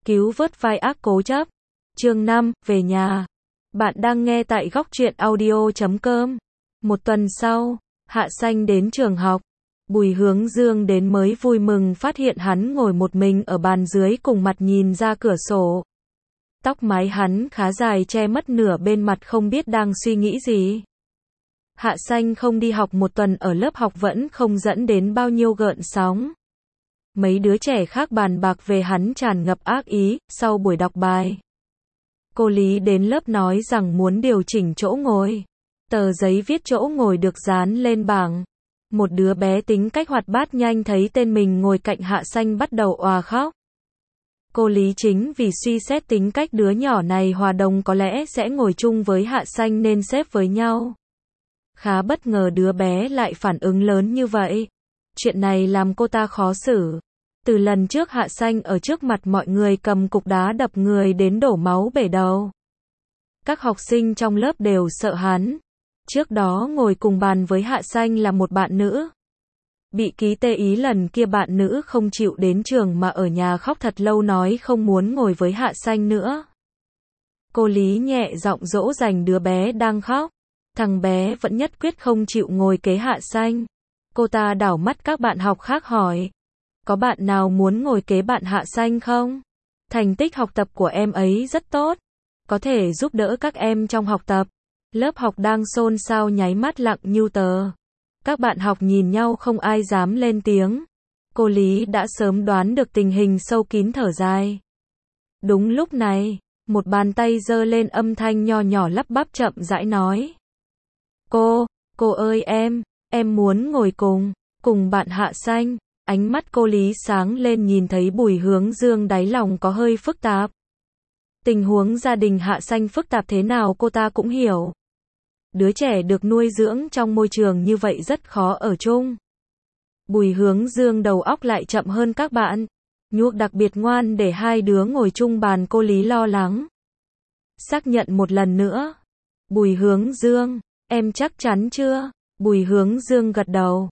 Cứu vớt vai ác cố chấp. Chương 5, về nhà. Bạn đang nghe tại góc truyện audio.com. Một tuần sau, Hạ Xanh đến trường học. Bùi Hướng Dương đến mới vui mừng phát hiện hắn ngồi một mình ở bàn dưới cùng mặt nhìn ra cửa sổ. Tóc mái hắn khá dài che mất nửa bên mặt, không biết đang suy nghĩ gì. Hạ Xanh không đi học một tuần ở lớp học vẫn không dẫn đến bao nhiêu gợn sóng. Mấy đứa trẻ khác bàn bạc về hắn tràn ngập ác ý. Sau buổi đọc bài, cô Lý đến lớp nói rằng muốn điều chỉnh chỗ ngồi. Tờ giấy viết chỗ ngồi được dán lên bảng. Một đứa bé tính cách hoạt bát nhanh thấy tên mình ngồi cạnh Hạ Xanh bắt đầu òa khóc. Cô Lý chính vì suy xét tính cách đứa nhỏ này hòa đồng có lẽ sẽ ngồi chung với Hạ Xanh nên xếp với nhau. Khá bất ngờ đứa bé lại phản ứng lớn như vậy. Chuyện này làm cô ta khó xử. Từ lần trước Hạ Xanh ở trước mặt mọi người cầm cục đá đập người đến đổ máu bể đầu. Các học sinh trong lớp đều sợ hắn. Trước đó ngồi cùng bàn với Hạ Xanh là một bạn nữ. Bị ký tê ý lần kia bạn nữ không chịu đến trường mà ở nhà khóc thật lâu nói không muốn ngồi với Hạ Xanh nữa. Cô Lý nhẹ giọng dỗ dành đứa bé đang khóc. Thằng bé vẫn nhất quyết không chịu ngồi kế Hạ Xanh. Cô ta đảo mắt các bạn học khác hỏi. Có bạn nào muốn ngồi kế bạn Hạ Xanh không? Thành tích học tập của em ấy rất tốt. Có thể giúp đỡ các em trong học tập. Lớp học đang xôn xao nháy mắt lặng như tờ. Các bạn học nhìn nhau không ai dám lên tiếng. Cô Lý đã sớm đoán được tình hình sâu kín thở dài. Đúng lúc này, một bàn tay giơ lên âm thanh nho nhỏ lắp bắp chậm rãi nói. Cô ơi em muốn ngồi cùng bạn Hạ Xanh. Ánh mắt cô Lý sáng lên nhìn thấy Bùi Hướng Dương đáy lòng có hơi phức tạp. Tình huống gia đình Hạ Xanh phức tạp thế nào cô ta cũng hiểu. Đứa trẻ được nuôi dưỡng trong môi trường như vậy rất khó ở chung. Bùi Hướng Dương đầu óc lại chậm hơn các bạn. Nhuốc đặc biệt ngoan để hai đứa ngồi chung bàn, cô Lý lo lắng. Xác nhận một lần nữa. Bùi Hướng Dương, em chắc chắn chưa? Bùi Hướng Dương gật đầu.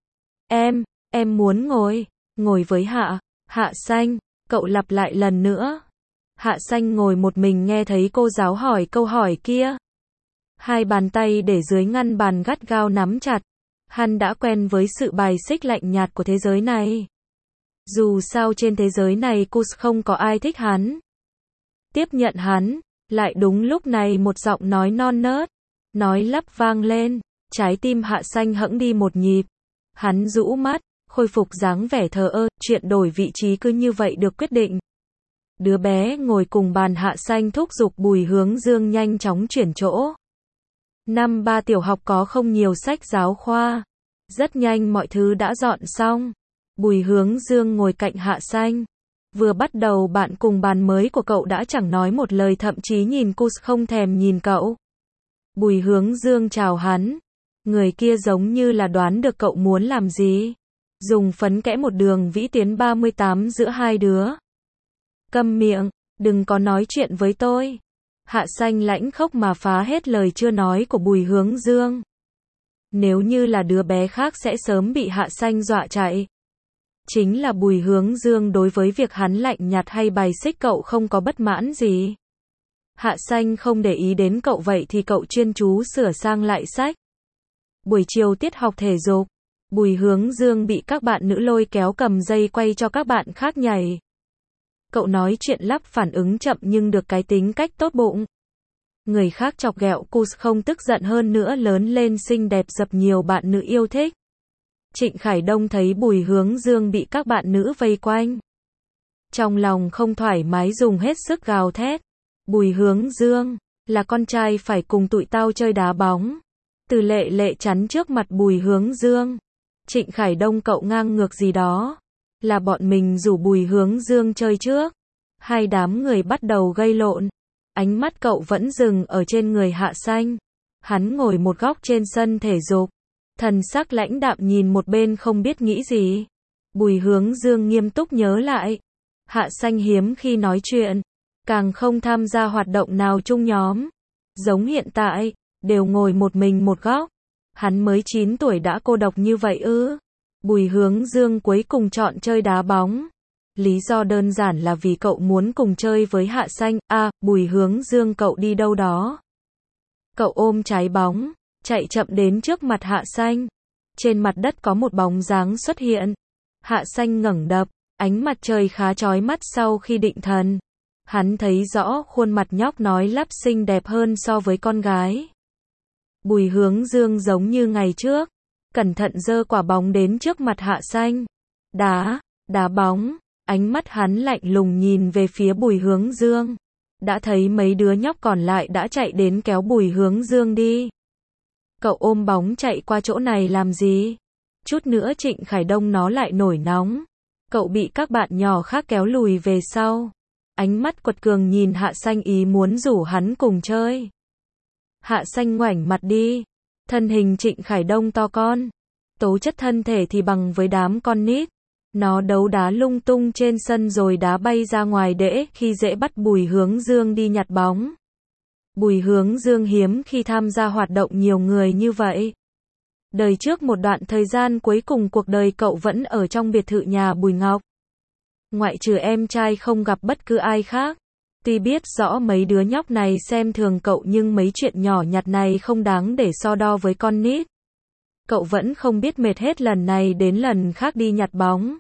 Em muốn ngồi với Hạ Xanh. Cậu lặp lại lần nữa. Hạ Xanh ngồi một mình nghe thấy cô giáo hỏi câu hỏi kia. Hai bàn tay để dưới ngăn bàn gắt gao nắm chặt. Hắn đã quen với sự bài xích lạnh nhạt của thế giới này. Dù sao trên thế giới này cô không có ai thích hắn. Tiếp nhận hắn. Lại đúng lúc này một giọng nói non nớt. Nói lắp vang lên. Trái tim Hạ Xanh hẫng đi một nhịp. Hắn rũ mắt. Khôi phục dáng vẻ thờ ơ. Chuyện đổi vị trí cứ như vậy được quyết định. Đứa bé ngồi cùng bàn Hạ Xanh thúc giục Bùi Hướng Dương nhanh chóng chuyển chỗ. Năm 3 tiểu học có không nhiều sách giáo khoa. Rất nhanh mọi thứ đã dọn xong. Bùi Hướng Dương ngồi cạnh Hạ Xanh. Vừa bắt đầu bạn cùng bàn mới của cậu đã chẳng nói một lời, thậm chí nhìn cô không thèm nhìn cậu. Bùi Hướng Dương chào hắn. Người kia giống như là đoán được cậu muốn làm gì. Dùng phấn kẽ một đường vĩ tuyến 38 giữa hai đứa. Câm miệng, đừng có nói chuyện với tôi. Hạ Xanh lãnh khốc mà phá hết lời chưa nói của Bùi Hướng Dương. Nếu như là đứa bé khác sẽ sớm bị Hạ Xanh dọa chạy. Chính là Bùi Hướng Dương đối với việc hắn lạnh nhạt hay bài xích cậu không có bất mãn gì. Hạ Xanh không để ý đến cậu vậy thì cậu chuyên chú sửa sang lại sách. Buổi chiều tiết học thể dục, Bùi Hướng Dương bị các bạn nữ lôi kéo cầm dây quay cho các bạn khác nhảy. Cậu nói chuyện lắp phản ứng chậm nhưng được cái tính cách tốt bụng. Người khác chọc ghẹo cô không tức giận, hơn nữa lớn lên xinh đẹp dập nhiều bạn nữ yêu thích. Trịnh Khải Đông thấy Bùi Hướng Dương bị các bạn nữ vây quanh. Trong lòng không thoải mái dùng hết sức gào thét. Bùi Hướng Dương, là con trai phải cùng tụi tao chơi đá bóng. Từ Lệ Lệ chắn trước mặt Bùi Hướng Dương. Trịnh Khải Đông, cậu ngang ngược gì đó. Là bọn mình rủ Bùi Hướng Dương chơi trước. Hai đám người bắt đầu gây lộn. Ánh mắt cậu vẫn dừng ở trên người Hạ Xanh. Hắn ngồi một góc trên sân thể dục. Thần sắc lãnh đạm nhìn một bên không biết nghĩ gì. Bùi Hướng Dương nghiêm túc nhớ lại. Hạ Xanh hiếm khi nói chuyện. Càng không tham gia hoạt động nào chung nhóm. Giống hiện tại, đều ngồi một mình một góc. Hắn mới 9 tuổi đã cô độc như vậy ư? Bùi Hướng Dương cuối cùng chọn chơi đá bóng. Lý do đơn giản là vì cậu muốn cùng chơi với Hạ Xanh. Bùi Hướng Dương, cậu đi đâu đó? Cậu ôm trái bóng, chạy chậm đến trước mặt Hạ Xanh. Trên mặt đất có một bóng dáng xuất hiện. Hạ Xanh ngẩng đập, ánh mặt trời khá chói mắt sau khi định thần. Hắn thấy rõ khuôn mặt nhóc nói lắp xinh đẹp hơn so với con gái. Bùi Hướng Dương giống như ngày trước, cẩn thận giơ quả bóng đến trước mặt Hạ Xanh. Đá bóng, ánh mắt hắn lạnh lùng nhìn về phía Bùi Hướng Dương. Đã thấy mấy đứa nhóc còn lại đã chạy đến kéo Bùi Hướng Dương đi. Cậu ôm bóng chạy qua chỗ này làm gì? Chút nữa Trịnh Khải Đông nó lại nổi nóng. Cậu bị các bạn nhỏ khác kéo lùi về sau. Ánh mắt quật cường nhìn Hạ Xanh ý muốn rủ hắn cùng chơi. Hạ Xanh ngoảnh mặt đi. Thân hình Trịnh Khải Đông to con. Tố chất thân thể thì bằng với đám con nít. Nó đấu đá lung tung trên sân rồi đá bay ra ngoài để khi dễ bắt Bùi Hướng Dương đi nhặt bóng. Bùi Hướng Dương hiếm khi tham gia hoạt động nhiều người như vậy. Đời trước một đoạn thời gian cuối cùng cuộc đời cậu vẫn ở trong biệt thự nhà Bùi Ngọc. Ngoại trừ em trai không gặp bất cứ ai khác. Tuy biết rõ mấy đứa nhóc này xem thường cậu nhưng mấy chuyện nhỏ nhặt này không đáng để so đo với con nít. Cậu vẫn không biết mệt hết lần này đến lần khác đi nhặt bóng.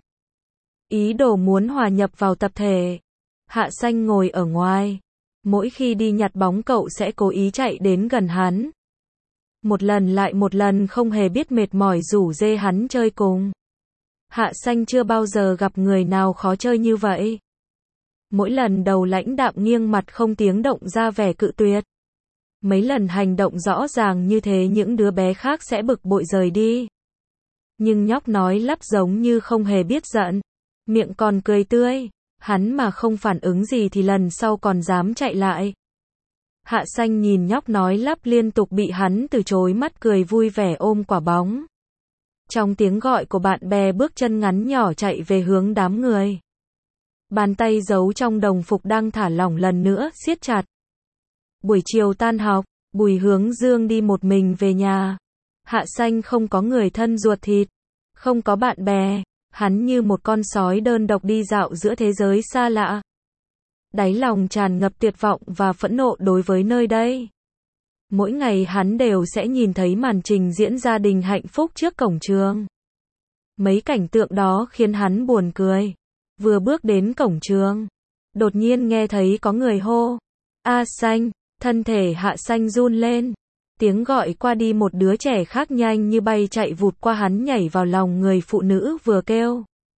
Ý đồ muốn hòa nhập vào tập thể. Hạ Xanh ngồi ở ngoài. Mỗi khi đi nhặt bóng cậu sẽ cố ý chạy đến gần hắn. Một lần lại một lần không hề biết mệt mỏi rủ rê hắn chơi cùng. Hạ Xanh chưa bao giờ gặp người nào khó chơi như vậy. Mỗi lần đầu lãnh đạm nghiêng mặt không tiếng động ra vẻ cự tuyệt. Mấy lần hành động rõ ràng như thế những đứa bé khác sẽ bực bội rời đi. Nhưng nhóc nói lắp giống như không hề biết giận. Miệng còn cười tươi. Hắn mà không phản ứng gì thì lần sau còn dám chạy lại. Hạ Xanh nhìn nhóc nói lắp liên tục bị hắn từ chối mắt cười vui vẻ ôm quả bóng. Trong tiếng gọi của bạn bè bước chân ngắn nhỏ chạy về hướng đám người. Bàn tay giấu trong đồng phục đang thả lỏng lần nữa siết chặt. Buổi chiều tan học, Bùi Hướng Dương đi một mình về nhà. Hạ Xanh không có người thân ruột thịt, không có bạn bè, hắn như một con sói đơn độc đi dạo giữa thế giới xa lạ. Đáy lòng tràn ngập tuyệt vọng và phẫn nộ đối với nơi đây. Mỗi ngày hắn đều sẽ nhìn thấy màn trình diễn gia đình hạnh phúc trước cổng trường. Mấy cảnh tượng đó khiến hắn buồn cười. Vừa bước đến cổng trường, đột nhiên nghe thấy có người hô. A Xanh, thân thể Hạ Xanh run lên. Tiếng gọi qua đi một đứa trẻ khác nhanh như bay chạy vụt qua hắn nhảy vào lòng người phụ nữ vừa kêu.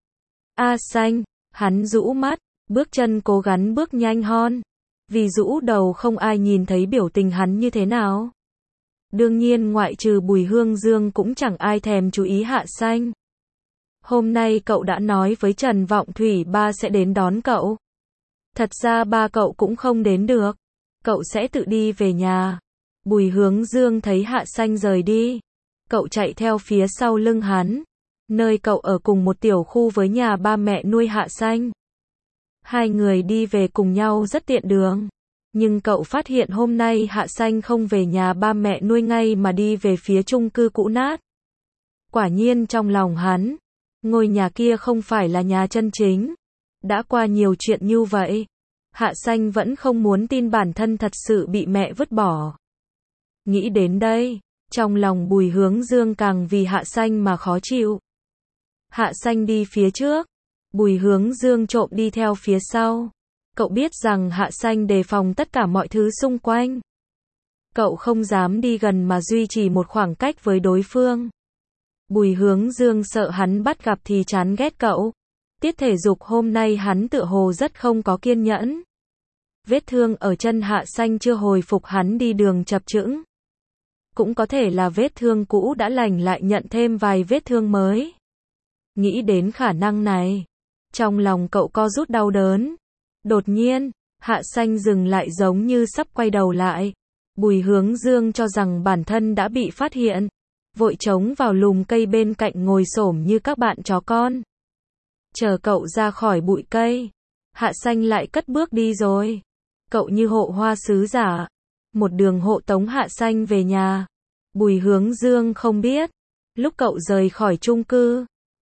A Xanh, hắn rũ mắt, bước chân cố gắng bước nhanh hơn. Vì rũ đầu không ai nhìn thấy biểu tình hắn như thế nào. Đương nhiên ngoại trừ Bùi Hướng Dương cũng chẳng ai thèm chú ý Hạ Xanh. Hôm nay cậu đã nói với Trần Vọng Thủy ba sẽ đến đón cậu. Thật ra ba cậu cũng không đến được. Cậu sẽ tự đi về nhà. Bùi Hướng Dương thấy Hạ Xanh rời đi. Cậu chạy theo phía sau lưng hắn. Nơi cậu ở cùng một tiểu khu với nhà ba mẹ nuôi Hạ Xanh. Hai người đi về cùng nhau rất tiện đường. Nhưng cậu phát hiện hôm nay Hạ Xanh không về nhà ba mẹ nuôi ngay mà đi về phía chung cư cũ nát. Quả nhiên trong lòng hắn, ngôi nhà kia không phải là nhà chân chính. Đã qua nhiều chuyện như vậy, Hạ Xanh vẫn không muốn tin bản thân thật sự bị mẹ vứt bỏ. Nghĩ đến đây, trong lòng Bùi Hướng Dương càng vì Hạ Xanh mà khó chịu. Hạ Xanh đi phía trước, Bùi Hướng Dương trộm đi theo phía sau. Cậu biết rằng Hạ Xanh đề phòng tất cả mọi thứ xung quanh. Cậu không dám đi gần mà duy trì một khoảng cách với đối phương. Bùi Hướng Dương sợ hắn bắt gặp thì chán ghét cậu. Tiết thể dục hôm nay hắn tựa hồ rất không có kiên nhẫn. Vết thương ở chân Hạ Xanh chưa hồi phục hắn đi đường chập chững. Cũng có thể là vết thương cũ đã lành lại nhận thêm vài vết thương mới. Nghĩ đến khả năng này, trong lòng cậu co rút đau đớn. Đột nhiên, Hạ Xanh dừng lại giống như sắp quay đầu lại. Bùi Hướng Dương cho rằng bản thân đã bị phát hiện. Vội trống vào lùm cây bên cạnh ngồi xổm như các bạn chó con. Chờ cậu ra khỏi bụi cây, Hạ Xanh lại cất bước đi rồi. Cậu như hộ hoa sứ giả. Một đường hộ tống Hạ Xanh về nhà. Bùi Hướng Dương không biết. Lúc cậu rời khỏi chung cư,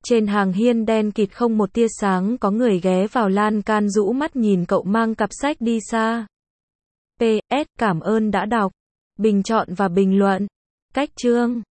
Trên hàng hiên đen kịt không một tia sáng, có người ghé vào lan can rũ mắt nhìn cậu mang cặp sách đi xa. PS, cảm ơn đã đọc, bình chọn và bình luận. Cách chương